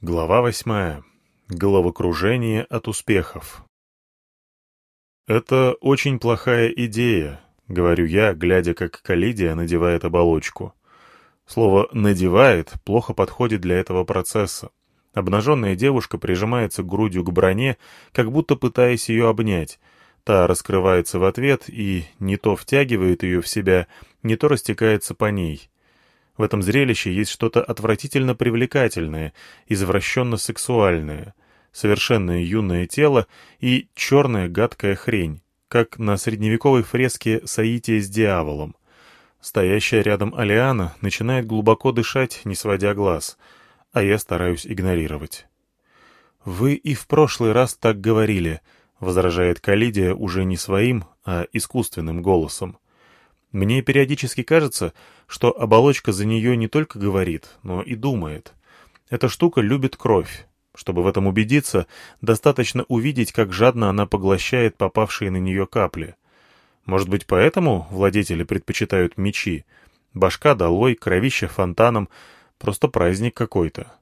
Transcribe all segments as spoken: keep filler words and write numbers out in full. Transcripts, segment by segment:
Глава восьмая. Головокружение от успехов. «Это очень плохая идея», — говорю я, глядя, как Калидия надевает оболочку. Слово «надевает» плохо подходит для этого процесса. Обнаженная девушка прижимается грудью к броне, как будто пытаясь ее обнять. Та раскрывается в ответ и не то втягивает ее в себя, не то растекается по ней. В этом зрелище есть что-то отвратительно привлекательное, извращенно-сексуальное, совершенно юное тело и черная гадкая хрень, как на средневековой фреске «Соитие с дьяволом». Стоящая рядом Алиана начинает глубоко дышать, не сводя глаз, а я стараюсь игнорировать. «Вы и в прошлый раз так говорили», — возражает Калидия уже не своим, а искусственным голосом. Мне периодически кажется, что оболочка за нее не только говорит, но и думает. Эта штука любит кровь. Чтобы в этом убедиться, достаточно увидеть, как жадно она поглощает попавшие на нее капли. Может быть, поэтому владетели предпочитают мечи? Башка долой, кровища фонтаном. Просто праздник какой-то.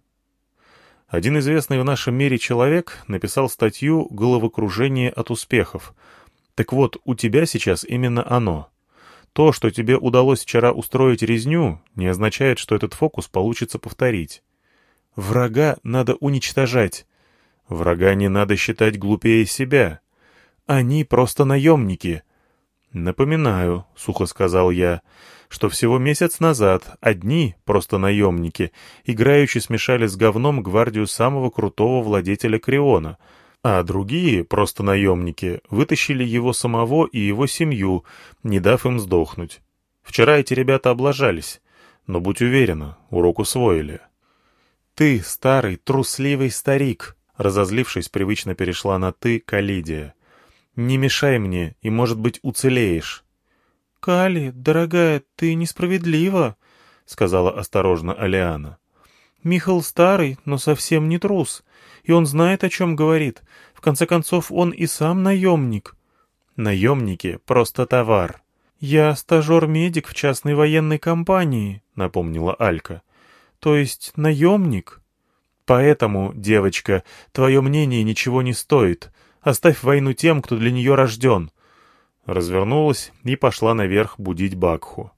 Один известный в нашем мире человек написал статью «Головокружение от успехов». Так вот, у тебя сейчас именно оно. То, что тебе удалось вчера устроить резню, не означает, что этот фокус получится повторить. Врага надо уничтожать. Врага не надо считать глупее себя. Они просто наемники. Напоминаю, — сухо сказал я, — что всего месяц назад одни, просто наемники, играючи смешали с говном гвардию самого крутого владетеля Криона, а другие, просто наемники, вытащили его самого и его семью, не дав им сдохнуть. Вчера эти ребята облажались, но будь уверена, урок усвоили. «Ты, старый, трусливый старик», — разозлившись, привычно перешла на «ты» Калидия. «Не мешай мне, и, может быть, уцелеешь». «Кали, дорогая, ты несправедлива», — сказала осторожно Алиана. «Михал старый, но совсем не трус. И он знает, о чем говорит. В конце концов, он и сам наемник». «Наемники — просто товар». «Я стажер-медик в частной военной компании», — напомнила Алька. «То есть наемник?» «Поэтому, девочка, твое мнение ничего не стоит. Оставь войну тем, кто для нее рожден». Развернулась и пошла наверх будить Бакху.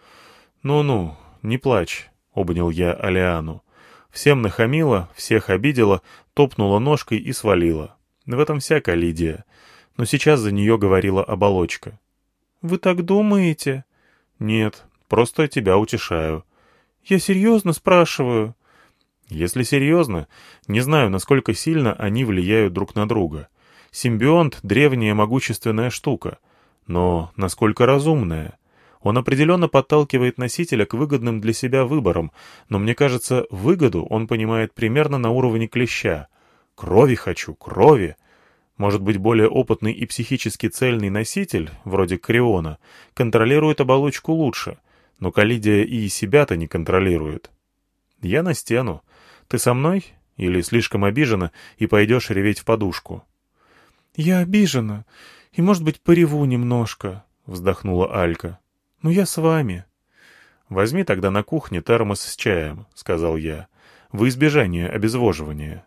«Ну-ну, не плачь», — обнял я Алиану. Всем нахамила, всех обидела, топнула ножкой и свалила. В этом вся Калидия. Но сейчас за нее говорила оболочка. «Вы так думаете?» «Нет, просто тебя утешаю». «Я серьезно спрашиваю?» «Если серьезно, не знаю, насколько сильно они влияют друг на друга. Симбионт — древняя могущественная штука. Но насколько разумная? Он определенно подталкивает носителя к выгодным для себя выборам, но мне кажется, выгоду он понимает примерно на уровне клеща. Крови хочу, крови. Может быть, более опытный и психически цельный носитель, вроде Криона, контролирует оболочку лучше, но Калидия и себя-то не контролирует. Я на стену. Ты со мной? Или слишком обижена и пойдешь реветь в подушку?» «Я обижена, и, может быть, пореву немножко», — вздохнула Алька. «Но я с вами». «Возьми тогда на кухне термос с чаем», — сказал я, — «во избежание обезвоживания».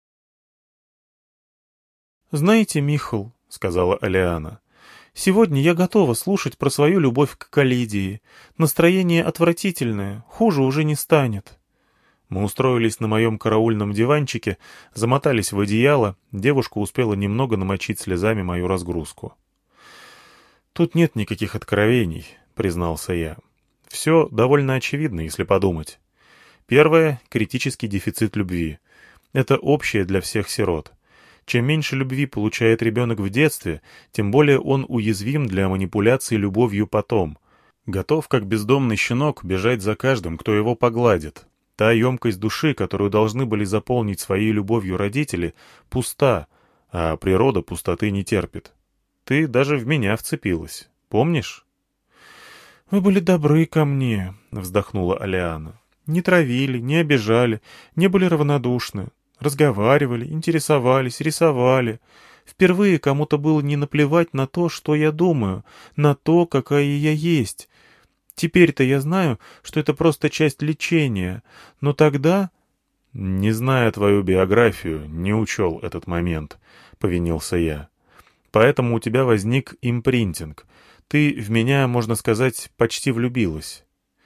«Знаете, Михал, — сказала Алиана, — сегодня я готова слушать про свою любовь к Калидии. Настроение отвратительное, хуже уже не станет». Мы устроились на моем караульном диванчике, замотались в одеяло, девушка успела немного намочить слезами мою разгрузку. «Тут нет никаких откровений», — признался я. «Все довольно очевидно, если подумать. Первое — критический дефицит любви. Это общее для всех сирот. Чем меньше любви получает ребенок в детстве, тем более он уязвим для манипуляций любовью потом. Готов, как бездомный щенок, бежать за каждым, кто его погладит. Та емкость души, которую должны были заполнить своей любовью родители, пуста, а природа пустоты не терпит. Ты даже в меня вцепилась. Помнишь?» «Вы были добры ко мне», — вздохнула Алиана. «Не травили, не обижали, не были равнодушны. Разговаривали, интересовались, рисовали. Впервые кому-то было не наплевать на то, что я думаю, на то, какая я есть. Теперь-то я знаю, что это просто часть лечения, но тогда...» «Не зная твою биографию, не учел этот момент», — повинился я. «Поэтому у тебя возник импринтинг. Ты в меня, можно сказать, почти влюбилась».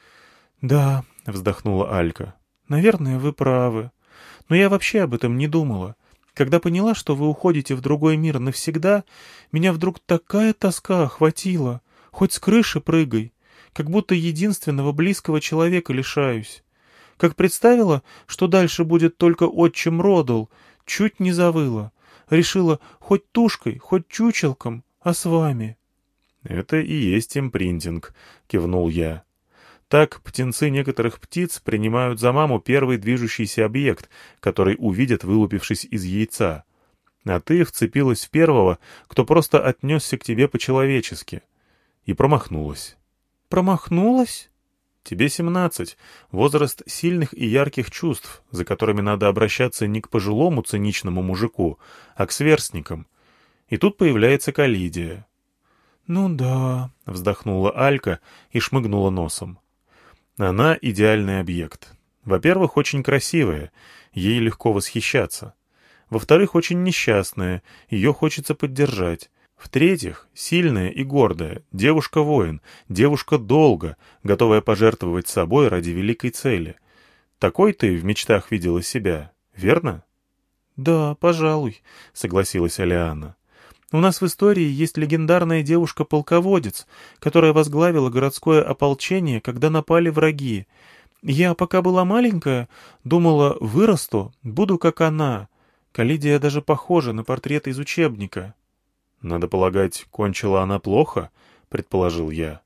«Да», — вздохнула Алька, — «наверное, вы правы. Но я вообще об этом не думала. Когда поняла, что вы уходите в другой мир навсегда, меня вдруг такая тоска охватила. Хоть с крыши прыгай, как будто единственного близкого человека лишаюсь. Как представила, что дальше будет только отчим Родл, чуть не завыла. Решила хоть тушкой, хоть чучелком, а с вами». «Это и есть импринтинг», — кивнул я. «Так птенцы некоторых птиц принимают за маму первый движущийся объект, который увидят, вылупившись из яйца. А ты вцепилась в первого, кто просто отнесся к тебе по-человечески. И промахнулась». «Промахнулась?» «Тебе семнадцать, возраст сильных и ярких чувств, за которыми надо обращаться не к пожилому циничному мужику, а к сверстникам. И тут появляется Калидия». «Ну да», — вздохнула Алька и шмыгнула носом. «Она идеальный объект. Во-первых, очень красивая, ей легко восхищаться. Во-вторых, очень несчастная, ее хочется поддержать. В-третьих, сильная и гордая, девушка-воин, девушка-долго, готовая пожертвовать собой ради великой цели. Такой ты в мечтах видела себя, верно?» «Да, пожалуй», — согласилась Алиана. «У нас в истории есть легендарная девушка-полководец, которая возглавила городское ополчение, когда напали враги. Я, пока была маленькая, думала, вырасту, буду как она. Калидия даже похожа на портрет из учебника». «Надо полагать, кончила она плохо?» — предположил я.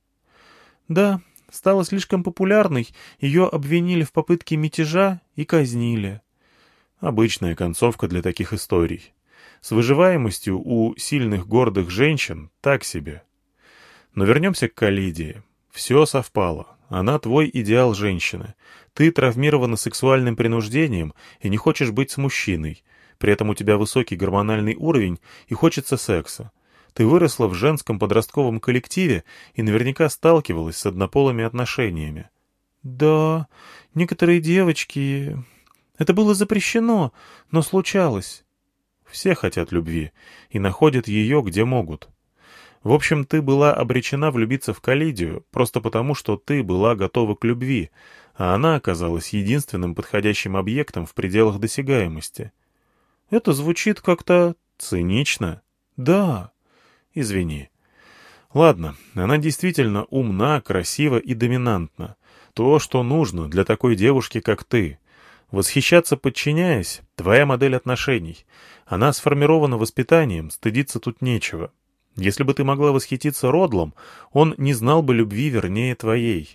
«Да, стала слишком популярной, ее обвинили в попытке мятежа и казнили». Обычная концовка для таких историй. С выживаемостью у сильных гордых женщин так себе. Но вернемся к Калидии. Все совпало. Она твой идеал женщины. Ты травмирована сексуальным принуждением и не хочешь быть с мужчиной. При этом у тебя высокий гормональный уровень и хочется секса. Ты выросла в женском подростковом коллективе и наверняка сталкивалась с однополыми отношениями. «Да, некоторые девочки... Это было запрещено, но случалось». Все хотят любви и находят ее, где могут. В общем, ты была обречена влюбиться в Калидию просто потому, что ты была готова к любви, а она оказалась единственным подходящим объектом в пределах досягаемости. «Это звучит как-то цинично». «Да». «Извини». «Ладно, она действительно умна, красива и доминантна. То, что нужно для такой девушки, как ты. Восхищаться, подчиняясь — твоя модель отношений. Она сформирована воспитанием, стыдиться тут нечего. Если бы ты могла восхититься Родлом, он не знал бы любви вернее твоей».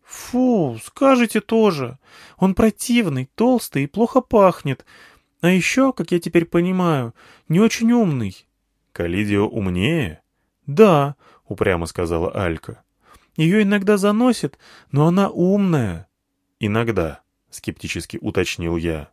«Фу, скажете тоже. Он противный, толстый и плохо пахнет. А еще, как я теперь понимаю, не очень умный». «Калидио умнее?» «Да», — упрямо сказала Алька. «Ее иногда заносит, но она умная». «Иногда», — скептически уточнил я.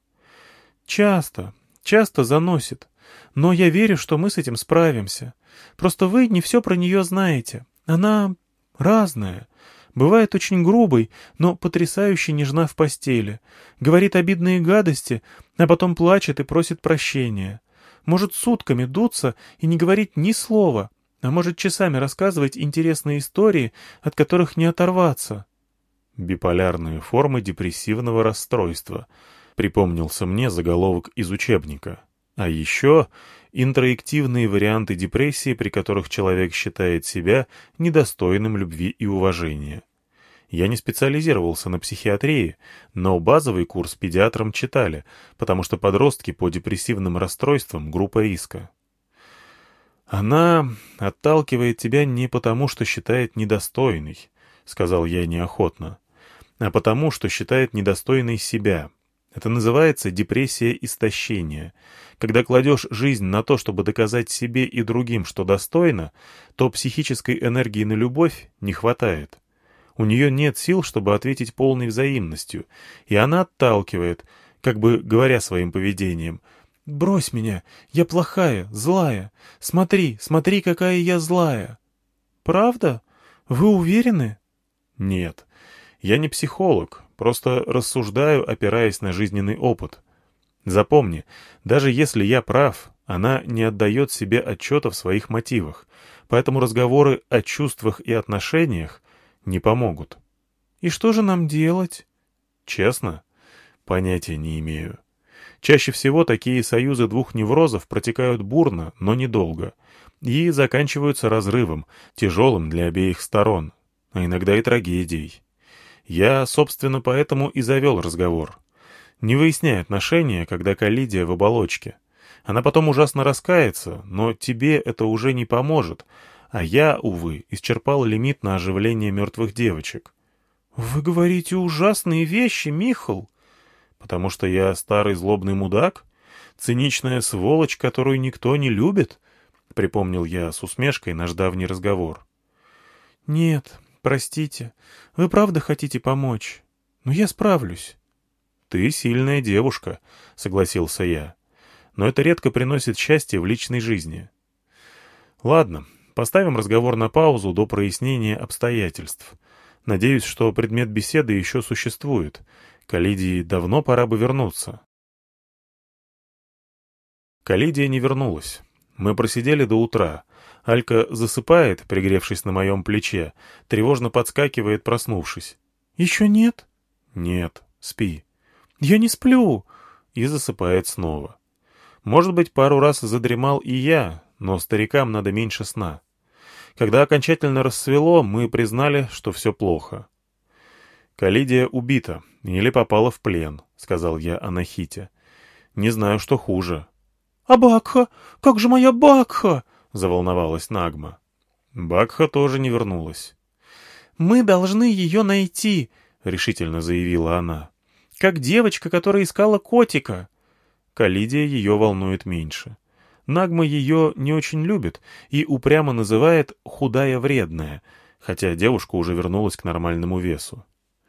«Часто, часто заносит. Но я верю, что мы с этим справимся. Просто вы не все про нее знаете. Она разная. Бывает очень грубой, но потрясающе нежна в постели. Говорит обидные гадости, а потом плачет и просит прощения. Может сутками дуться и не говорить ни слова, а может часами рассказывать интересные истории, от которых не оторваться». «Биполярные формы депрессивного расстройства», — припомнился мне заголовок из учебника. А еще интроективные варианты депрессии, при которых человек считает себя недостойным любви и уважения. Я не специализировался на психиатрии, но базовый курс педиатрам читали, потому что подростки по депрессивным расстройствам — группа риска. «Она отталкивает тебя не потому, что считает недостойной», — сказал я неохотно, «а потому, что считает недостойной себя. Это называется депрессия истощения. Когда кладешь жизнь на то, чтобы доказать себе и другим, что достойно, то психической энергии на любовь не хватает. У нее нет сил, чтобы ответить полной взаимностью, и она отталкивает, как бы говоря своим поведением: «Брось меня, я плохая, злая. Смотри, смотри, какая я злая». «Правда? Вы уверены?» «Нет. Я не психолог, просто рассуждаю, опираясь на жизненный опыт. Запомни, даже если я прав, она не отдает себе отчета в своих мотивах, поэтому разговоры о чувствах и отношениях не помогут. И что же нам делать? Честно? Понятия не имею. Чаще всего такие союзы двух неврозов протекают бурно, но недолго, и заканчиваются разрывом, тяжелым для обеих сторон, а иногда и трагедией. Я, собственно, поэтому и завел разговор. Не выясняй отношения, когда коллизия в оболочке. Она потом ужасно раскается, но тебе это уже не поможет, а я, увы, исчерпал лимит на оживление мертвых девочек. «Вы говорите ужасные вещи, Михал!» «Потому что я старый злобный мудак? Циничная сволочь, которую никто не любит?» — припомнил я с усмешкой наш давний разговор. «Нет, простите, вы правда хотите помочь? Но я справлюсь». «Ты сильная девушка», — согласился я. «Но это редко приносит счастье в личной жизни». «Ладно, поставим разговор на паузу до прояснения обстоятельств. Надеюсь, что предмет беседы еще существует. К Лидии давно пора бы вернуться». Лидия не вернулась. Мы просидели до утра. Алька засыпает, пригревшись на моем плече, тревожно подскакивает, проснувшись. «Еще нет?» «Нет, спи». «Я не сплю!» И засыпает снова. Может быть, пару раз задремал и я, но старикам надо меньше сна. Когда окончательно рассвело, мы признали, что все плохо. «Калидия убита или попала в плен», — сказал я Анахите. «Не знаю, что хуже». «А Бакха? Как же моя Бакха?» — заволновалась Нагма. Бакха тоже не вернулась. «Мы должны ее найти», — решительно заявила она. «Как девочка, которая искала котика». Калидия ее волнует меньше. Нагма ее не очень любит и упрямо называет «худая вредная», хотя девушка уже вернулась к нормальному весу.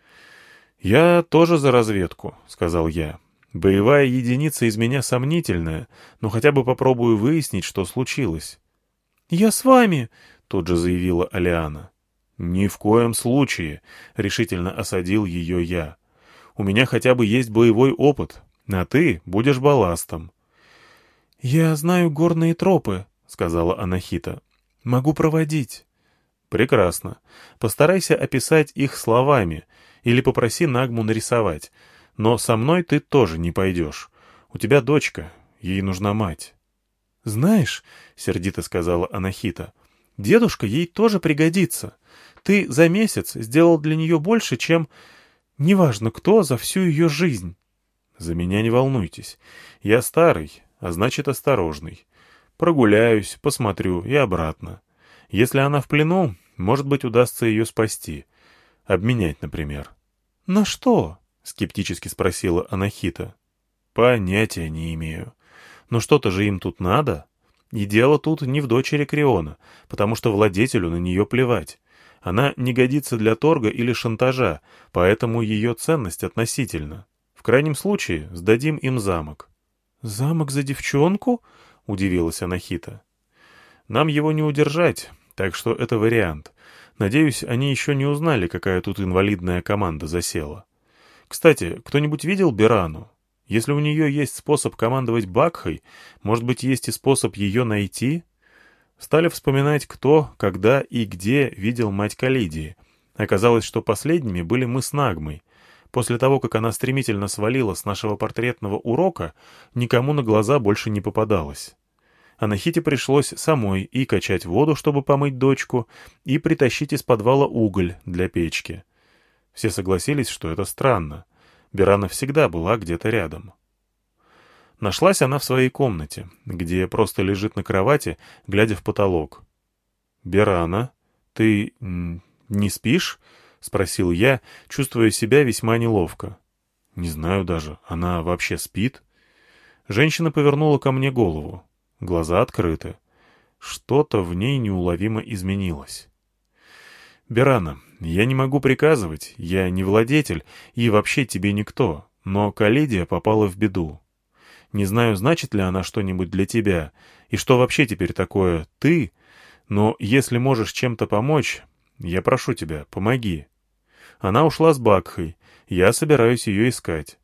«Я тоже за разведку», — сказал я. «Боевая единица из меня сомнительная, но хотя бы попробую выяснить, что случилось». «Я с вами», — тут же заявила Алиана. «Ни в коем случае», — решительно осадил ее я. «У меня хотя бы есть боевой опыт, а ты будешь балластом». «Я знаю горные тропы», — сказала Анахита. «Могу проводить». «Прекрасно. Постарайся описать их словами или попроси Нагму нарисовать. Но со мной ты тоже не пойдешь. У тебя дочка, ей нужна мать». «Знаешь», — сердито сказала Анахита, — «дедушка ей тоже пригодится. Ты за месяц сделал для нее больше, чем... неважно кто, за всю ее жизнь». «За меня не волнуйтесь. Я старый, а значит осторожный. Прогуляюсь, посмотрю и обратно. Если она в плену, может быть, удастся ее спасти. Обменять, например». «На что?» — скептически спросила Анахита. «Понятия не имею. Но что-то же им тут надо. И дело тут не в дочери Криона, потому что владетелю на нее плевать. Она не годится для торга или шантажа, поэтому ее ценность относительна. В крайнем случае сдадим им замок». «Замок за девчонку?» — удивилась Анахита. «Нам его не удержать, так что это вариант. Надеюсь, они еще не узнали, какая тут инвалидная команда засела. Кстати, кто-нибудь видел Берану? Если у нее есть способ командовать Бакхой, может быть, есть и способ ее найти?» Стали вспоминать, кто, когда и где видел мать Калидии. Оказалось, что последними были мы с Нагмой. После того, как она стремительно свалила с нашего портретного урока, никому на глаза больше не попадалось. Анахите пришлось самой и качать воду, чтобы помыть дочку, и притащить из подвала уголь для печки. Все согласились, что это странно. Берана всегда была где-то рядом. Нашлась она в своей комнате, где просто лежит на кровати, глядя в потолок. «Берана, ты не спишь?» — спросил я, чувствуя себя весьма неловко. «Не знаю даже, она вообще спит?» Женщина повернула ко мне голову. Глаза открыты. Что-то в ней неуловимо изменилось. «Берана, я не могу приказывать, я не владетель и вообще тебе никто, но Калидия попала в беду. Не знаю, значит ли она что-нибудь для тебя, и что вообще теперь такое «ты», но если можешь чем-то помочь, я прошу тебя, помоги. Она ушла с Бакхой, я собираюсь ее искать.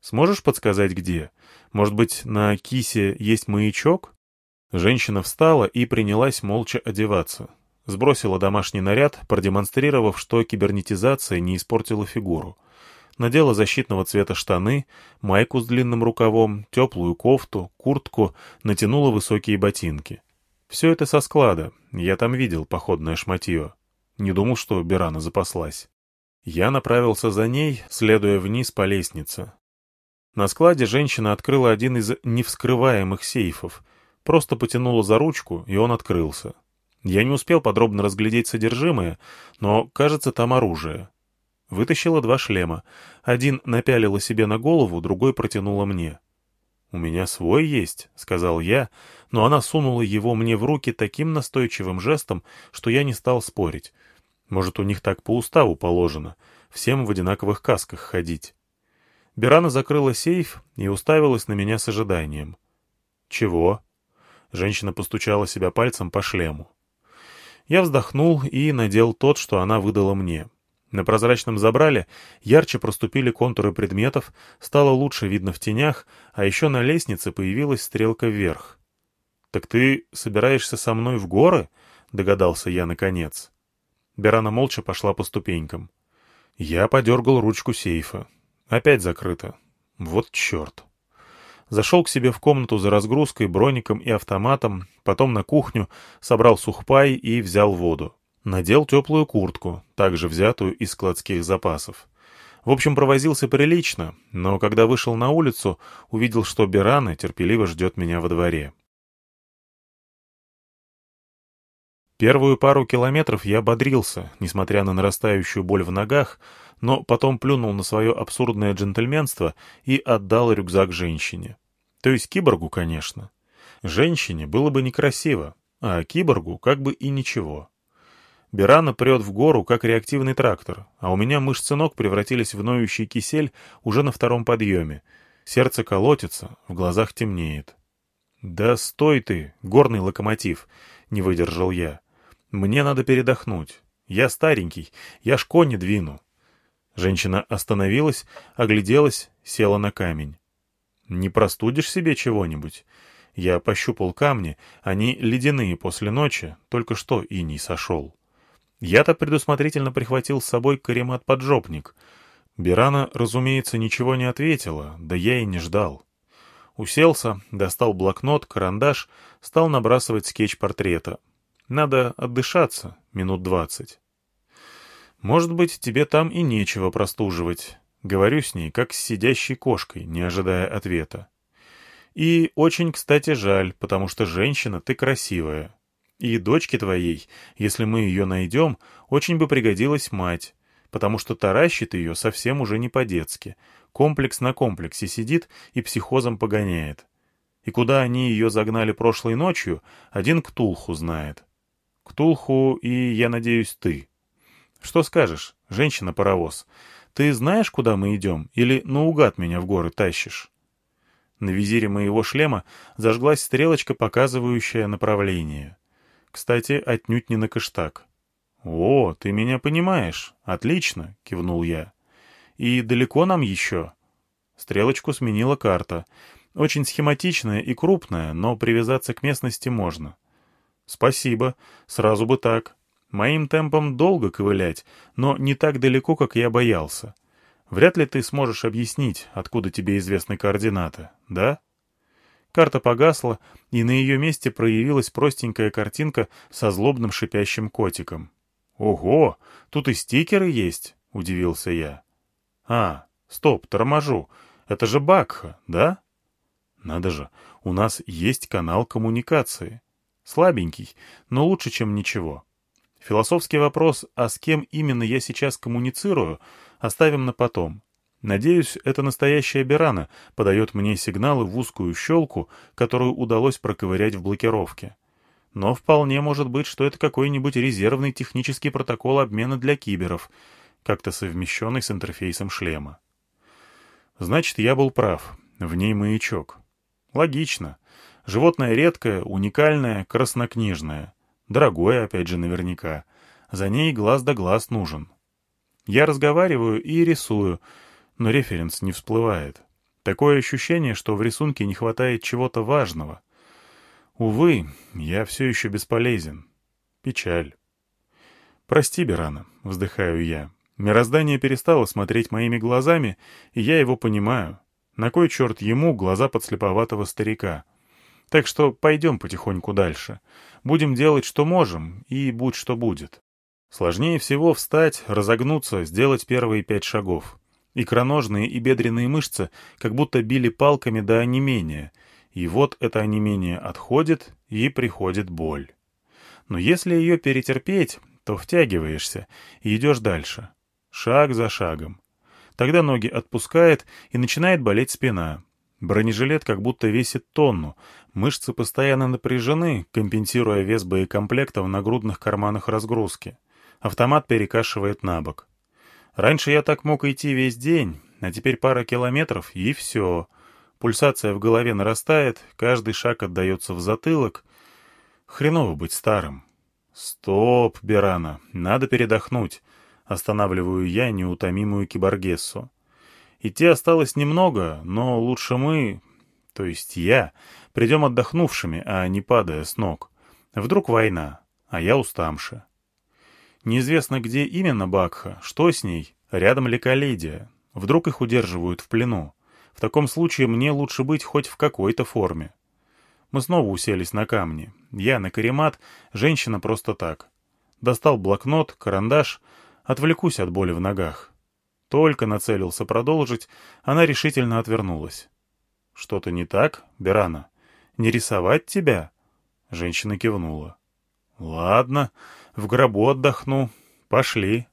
Сможешь подсказать, где? Может быть, на кисе есть маячок?» Женщина встала и принялась молча одеваться. Сбросила домашний наряд, продемонстрировав, что кибернетизация не испортила фигуру. Надела защитного цвета штаны, майку с длинным рукавом, теплую кофту, куртку, натянула высокие ботинки. Все это со склада, я там видел походное шматье. Не думал, что Берана запаслась. Я направился за ней, следуя вниз по лестнице. На складе женщина открыла один из невскрываемых сейфов, просто потянула за ручку, и он открылся. Я не успел подробно разглядеть содержимое, но, кажется, там оружие. Вытащила два шлема. Один напялила себе на голову, другой протянула мне. «У меня свой есть», — сказал я, но она сунула его мне в руки таким настойчивым жестом, что я не стал спорить. Может, у них так по уставу положено, всем в одинаковых касках ходить. Берана закрыла сейф и уставилась на меня с ожиданием. «Чего?» Женщина постучала себя пальцем по шлему. Я вздохнул и надел тот, что она выдала мне. На прозрачном забрале ярче проступили контуры предметов, стало лучше видно в тенях, а еще на лестнице появилась стрелка вверх. «Так ты собираешься со мной в горы?» — догадался я наконец. Берана молча пошла по ступенькам. Я подергал ручку сейфа. Опять закрыто. Вот черт. Зашел к себе в комнату за разгрузкой, броником и автоматом, потом на кухню, собрал сухпай и взял воду. Надел теплую куртку, также взятую из складских запасов. В общем, провозился прилично, но когда вышел на улицу, увидел, что Берана терпеливо ждет меня во дворе. Первую пару километров я бодрился, несмотря на нарастающую боль в ногах, но потом плюнул на свое абсурдное джентльменство и отдал рюкзак женщине. То есть киборгу, конечно. Женщине было бы некрасиво, а киборгу как бы и ничего. Берана прет в гору, как реактивный трактор, а у меня мышцы ног превратились в ноющий кисель уже на втором подъеме. Сердце колотится, в глазах темнеет. «Да стой ты, горный локомотив!» — не выдержал я. «Мне надо передохнуть. Я старенький, я ж кони двину». Женщина остановилась, огляделась, села на камень. «Не простудишь себе чего-нибудь?» Я пощупал камни, они ледяные после ночи, только что иней сошел. Я-то предусмотрительно прихватил с собой каремат-поджопник. Берана, разумеется, ничего не ответила, да я и не ждал. Уселся, достал блокнот, карандаш, стал набрасывать скетч портрета. Надо отдышаться минут двадцать. «Может быть, тебе там и нечего простуживать». Говорю с ней, как с сидящей кошкой, не ожидая ответа. «И очень, кстати, жаль, потому что женщина ты красивая. И дочке твоей, если мы ее найдем, очень бы пригодилась мать, потому что таращит ее совсем уже не по-детски. Комплекс на комплексе сидит и психозом погоняет. И куда они ее загнали прошлой ночью, один Ктулху знает. Ктулху и, я надеюсь, ты. Что скажешь, женщина-паровоз? Ты знаешь, куда мы идем, или наугад меня в горы тащишь?» На визире моего шлема зажглась стрелочка, показывающая направление. Кстати, отнюдь не на Кыштак. «О, ты меня понимаешь. Отлично», — кивнул я. «И далеко нам еще?» Стрелочку сменила карта. Очень схематичная и крупная, но привязаться к местности можно. «Спасибо. Сразу бы так. Моим темпом долго ковылять, но не так далеко, как я боялся. Вряд ли ты сможешь объяснить, откуда тебе известны координаты, да?» Карта погасла, и на ее месте проявилась простенькая картинка со злобным шипящим котиком. «Ого, тут и стикеры есть!» — удивился я. «А, стоп, торможу. Это же Бакха, да?» «Надо же, у нас есть канал коммуникации. Слабенький, но лучше, чем ничего. Философский вопрос, а с кем именно я сейчас коммуницирую, оставим на потом. Надеюсь, это настоящая Берана подает мне сигналы в узкую щелку, которую удалось проковырять в блокировке. Но вполне может быть, что это какой-нибудь резервный технический протокол обмена для киберов, как-то совмещенный с интерфейсом шлема. Значит, я был прав. В ней маячок. Логично. Животное редкое, уникальное, краснокнижное. Дорогое, опять же, наверняка. За ней глаз да глаз нужен. Я разговариваю и рисую, но референс не всплывает. Такое ощущение, что в рисунке не хватает чего-то важного. Увы, я все еще бесполезен. Печаль. «Прости, Берана», — вздыхаю я. Мироздание перестало смотреть моими глазами, и я его понимаю. На кой черт ему глаза подслеповатого старика? Так что пойдем потихоньку дальше. Будем делать, что можем, и будь что будет. Сложнее всего встать, разогнуться, сделать первые пять шагов. Икроножные и бедренные мышцы как будто били палками до онемения, и вот это онемение отходит, и приходит боль. Но если ее перетерпеть, то втягиваешься и идешь дальше. Шаг за шагом. Тогда ноги отпускает, и начинает болеть спина. Бронежилет как будто весит тонну, мышцы постоянно напряжены, компенсируя вес боекомплекта в нагрудных карманах разгрузки. Автомат перекашивает на бок. Раньше я так мог идти весь день, а теперь пара километров, и все. Пульсация в голове нарастает, каждый шаг отдается в затылок. Хреново быть старым. Стоп, Берана, надо передохнуть. Останавливаю я неутомимую киборгессу. Идти осталось немного, но лучше мы, то есть я, придем отдохнувшими, а не падая с ног. Вдруг война, а я уставший. Неизвестно, где именно Бакха, что с ней, рядом ли Каледия. Вдруг их удерживают в плену. В таком случае мне лучше быть хоть в какой-то форме. Мы снова уселись на камни. Я на каремат, женщина просто так. Достал блокнот, карандаш, отвлекусь от боли в ногах. Только нацелился продолжить, она решительно отвернулась. «Что-то не так, Берана? Не рисовать тебя?» Женщина кивнула. «Ладно, в гробу отдохну. Пошли».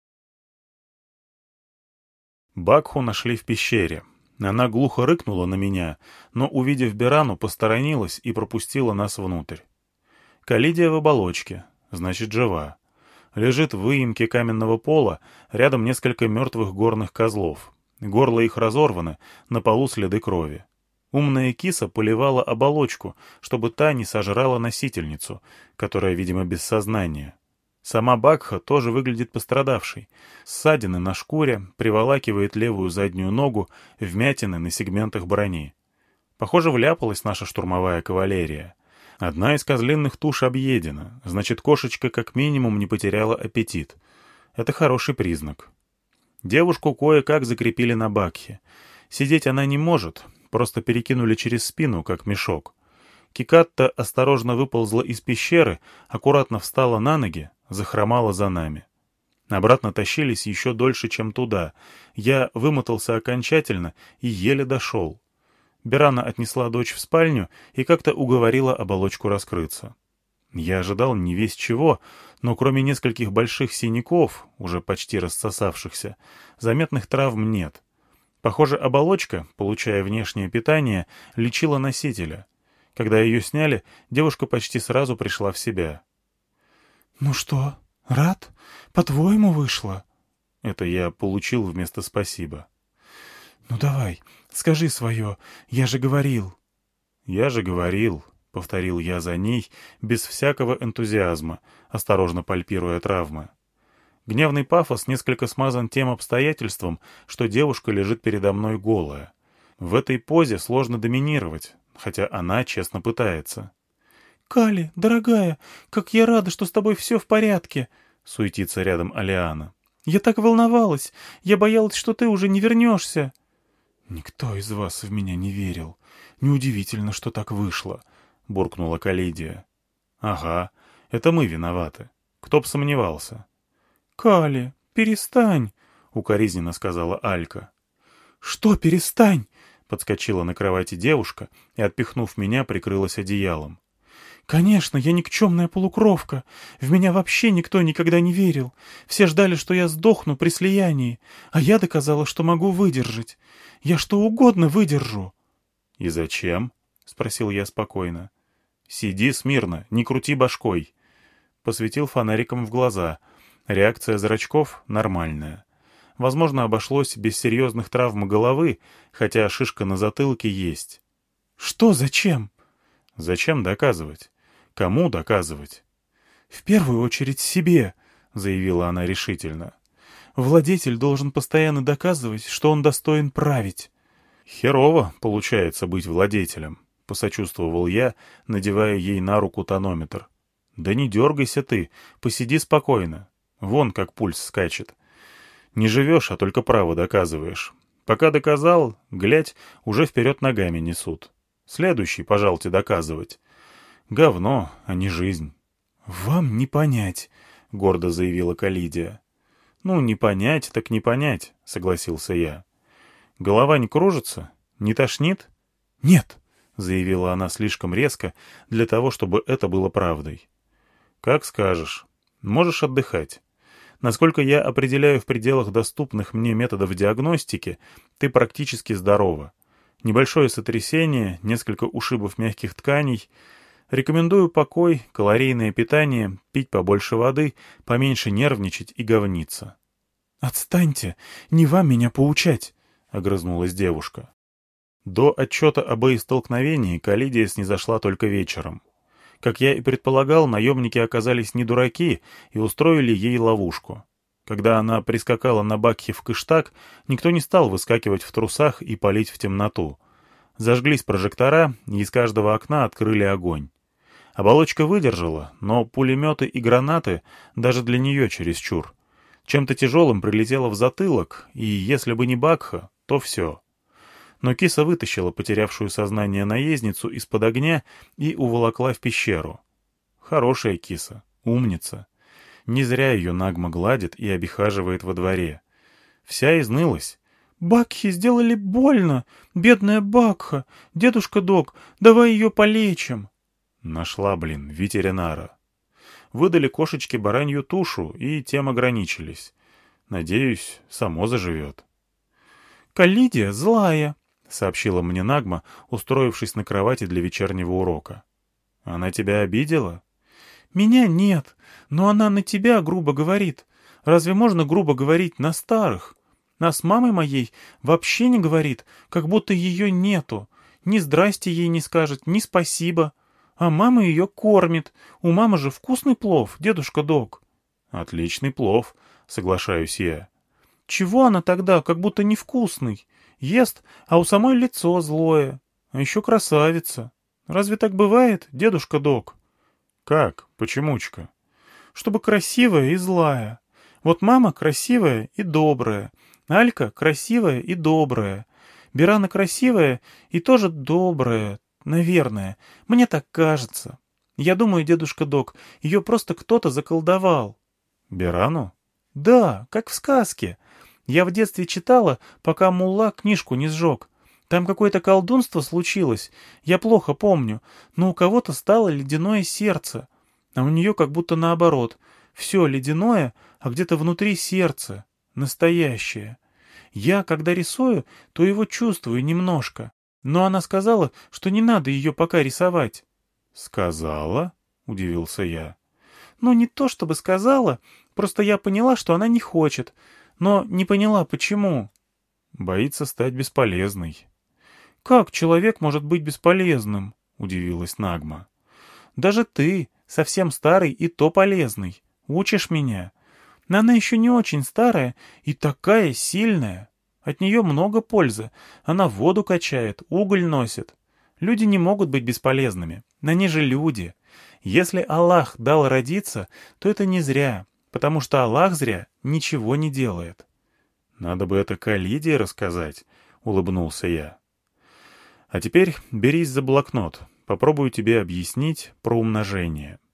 Бакху нашли в пещере. Она глухо рыкнула на меня, но, увидев Берану, посторонилась и пропустила нас внутрь. Калидия в оболочке, значит, жива. Лежит в выемке каменного пола, рядом несколько мертвых горных козлов. Горло их разорвано, на полу следы крови. Умная киса поливала оболочку, чтобы та не сожрала носительницу, которая, видимо, без сознания. Сама Бакха тоже выглядит пострадавшей. Ссадины на шкуре, приволакивает левую заднюю ногу, вмятины на сегментах брони. Похоже, вляпалась наша штурмовая кавалерия. Одна из козлиных туш объедена, значит, кошечка как минимум не потеряла аппетит. Это хороший признак. Девушку кое-как закрепили на Бакхе. Сидеть она не может, просто перекинули через спину, как мешок. Кикатта осторожно выползла из пещеры, аккуратно встала на ноги, захромала за нами. Обратно тащились еще дольше, чем туда. Я вымотался окончательно и еле дошел. Берана отнесла дочь в спальню и как-то уговорила оболочку раскрыться. Я ожидал не весть чего, но кроме нескольких больших синяков, уже почти рассосавшихся, заметных травм нет. Похоже, оболочка, получая внешнее питание, лечила носителя. Когда ее сняли, девушка почти сразу пришла в себя. «Ну что, рад? По-твоему вышло?» Это я получил вместо «спасибо». «Ну давай, скажи свое, я же говорил». «Я же говорил», — повторил я за ней, без всякого энтузиазма, осторожно пальпируя травмы. Гневный пафос несколько смазан тем обстоятельством, что девушка лежит передо мной голая. В этой позе сложно доминировать, хотя она честно пытается. «Кали, дорогая, как я рада, что с тобой все в порядке!» — суетится рядом Алиана. «Я так волновалась! Я боялась, что ты уже не вернешься!» «Никто из вас в меня не верил. Неудивительно, что так вышло», — буркнула Калидия. «Ага, это мы виноваты. Кто б сомневался?» «Кали, перестань!» — укоризненно сказала Алька. «Что перестань?» — подскочила на кровати девушка и, отпихнув меня, прикрылась одеялом. «Конечно, я никчемная полукровка. В меня вообще никто никогда не верил. Все ждали, что я сдохну при слиянии, а я доказала, что могу выдержать. Я что угодно выдержу». «И зачем?» — спросил я спокойно. «Сиди смирно, не крути башкой». Посветил фонариком в глаза. Реакция зрачков нормальная. Возможно, обошлось без серьезных травм головы, хотя шишка на затылке есть. «Что зачем?» «Зачем доказывать? Кому доказывать?» «В первую очередь себе», — заявила она решительно. «Владетель должен постоянно доказывать, что он достоин править». «Херово получается быть владетелем», — посочувствовал я, надевая ей на руку тонометр. «Да не дергайся ты, посиди спокойно. Вон как пульс скачет. Не живешь, а только право доказываешь. Пока доказал, глядь, уже вперед ногами несут. Следующий, пожалуйте, доказывать. Говно, а не жизнь». «Вам не понять», — гордо заявила Калидия. «Ну, не понять, так не понять», — согласился я. «Голова не кружится? Не тошнит?» «Нет», — заявила она слишком резко для того, чтобы это было правдой. «Как скажешь. Можешь отдыхать. Насколько я определяю в пределах доступных мне методов диагностики, ты практически здорова. Небольшое сотрясение, несколько ушибов мягких тканей. Рекомендую покой, калорийное питание, пить побольше воды, поменьше нервничать и говниться». «Отстаньте, не вам меня поучать», — огрызнулась девушка. До отчета о боестолкновении Калидия снизошла только вечером. Как я и предполагал, наемники оказались не дураки и устроили ей ловушку. Когда она прискакала на Бакхе в Кыштак, никто не стал выскакивать в трусах и палить в темноту. Зажглись прожектора, и из каждого окна открыли огонь. Оболочка выдержала, но пулеметы и гранаты даже для нее чересчур. Чем-то тяжелым прилетело в затылок, и если бы не Бакха, то все. Но киса вытащила потерявшую сознание наездницу из-под огня и уволокла в пещеру. Хорошая киса, умница. Не зря ее Нагма гладит и обихаживает во дворе. Вся изнылась. «Бакхе сделали больно! Бедная Бакха! Дедушка Док, давай ее полечим!» Нашла, блин, ветеринара. Выдали кошечке баранью тушу, и тем ограничились. Надеюсь, само заживет. «Калидия злая», — сообщила мне Нагма, устроившись на кровати для вечернего урока. «Она тебя обидела?» «Меня нет, но она на тебя грубо говорит. Разве можно грубо говорить на старых? А с мамой моей вообще не говорит, как будто ее нету. Ни здрасте ей не скажет, ни спасибо. А мама ее кормит. У мамы же вкусный плов, дедушка Док». «Отличный плов», — соглашаюсь я. «Чего она тогда, как будто невкусный? Ест, а у самой лицо злое. А еще красавица. Разве так бывает, дедушка Док?» «Как? Почемучка?» «Чтобы красивая и злая. Вот мама красивая и добрая. Алька красивая и добрая. Бирана красивая и тоже добрая. Наверное. Мне так кажется. Я думаю, дедушка Док, ее просто кто-то заколдовал». «Бирану?» «Да, как в сказке. Я в детстве читала, пока мулла книжку не сжег. Там какое-то колдунство случилось, я плохо помню, но у кого-то стало ледяное сердце, а у нее как будто наоборот. Все ледяное, а где-то внутри сердце, настоящее. Я, когда рисую, то его чувствую немножко, но она сказала, что не надо ее пока рисовать». «Сказала?» — удивился я. «Ну, не то чтобы сказала, просто я поняла, что она не хочет, но не поняла, почему». «Боится стать бесполезной». «Как человек может быть бесполезным?» — удивилась Нагма. «Даже ты, совсем старый и то полезный, учишь меня. Но она еще не очень старая и такая сильная. От нее много пользы. Она воду качает, уголь носит. Люди не могут быть бесполезными. Они же люди. Если Аллах дал родиться, то это не зря, потому что Аллах зря ничего не делает». «Надо бы это Калидии рассказать», — улыбнулся я. «А теперь берись за блокнот. Попробую тебе объяснить про умножение».